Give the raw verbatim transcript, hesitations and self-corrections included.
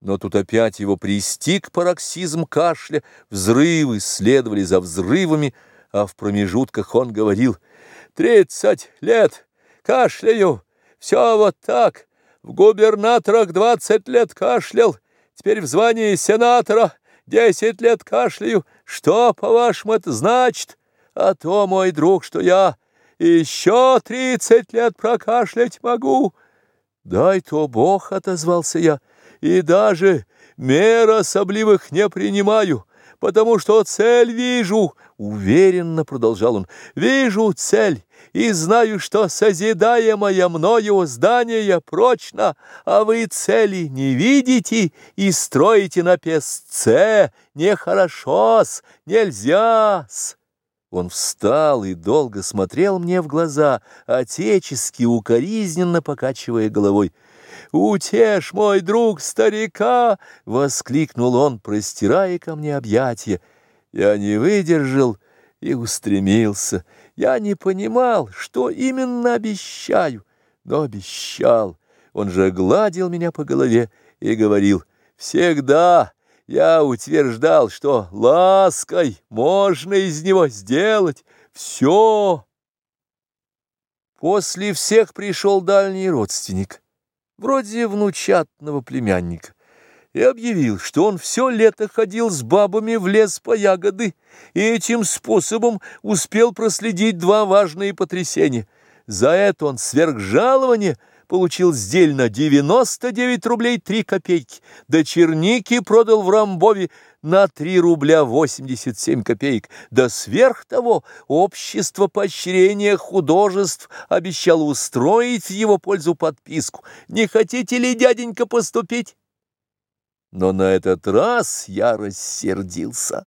Но тут опять его пристиг пароксизм кашля, взрывы следовали за взрывами, а в промежутках он говорил: «Тридцать лет кашляю, все вот так, в губернаторах двадцать лет кашлял, теперь в звании сенатора десять лет кашляю. Что, по-вашему, это значит? А то, мой друг, что я еще тридцать лет прокашлять могу». «Дай-то Бог», — отозвался я, — «и даже мер особливых не принимаю, потому что цель вижу», — уверенно продолжал он, — «вижу цель и знаю, что созидаемое мною здание прочно, а вы цели не видите и строите на песце. Нехорошо-с, нельзя-с». Он встал и долго смотрел мне в глаза, отечески укоризненно покачивая головой. «Утешь, мой друг, старика!» — воскликнул он, простирая ко мне объятия. Я не выдержал и устремился. Я не понимал, что именно обещаю, но обещал. Он же гладил меня по голове и говорил: «Всегда я утверждал, что лаской можно из него сделать все». После всех пришел дальний родственник, вроде внучатного племянника, и объявил, что он все лето ходил с бабами в лес по ягоды, и этим способом успел проследить два важные потрясения. За это он сверх жалования получил сдельно девяносто девять рублей три копейки, да черники продал в Рамбове на три рубля восемьдесят семь копеек, да сверх того общество поощрения художеств обещало устроить в его пользу подписку. Не хотите ли, дяденька, поступить? Но на этот раз я рассердился.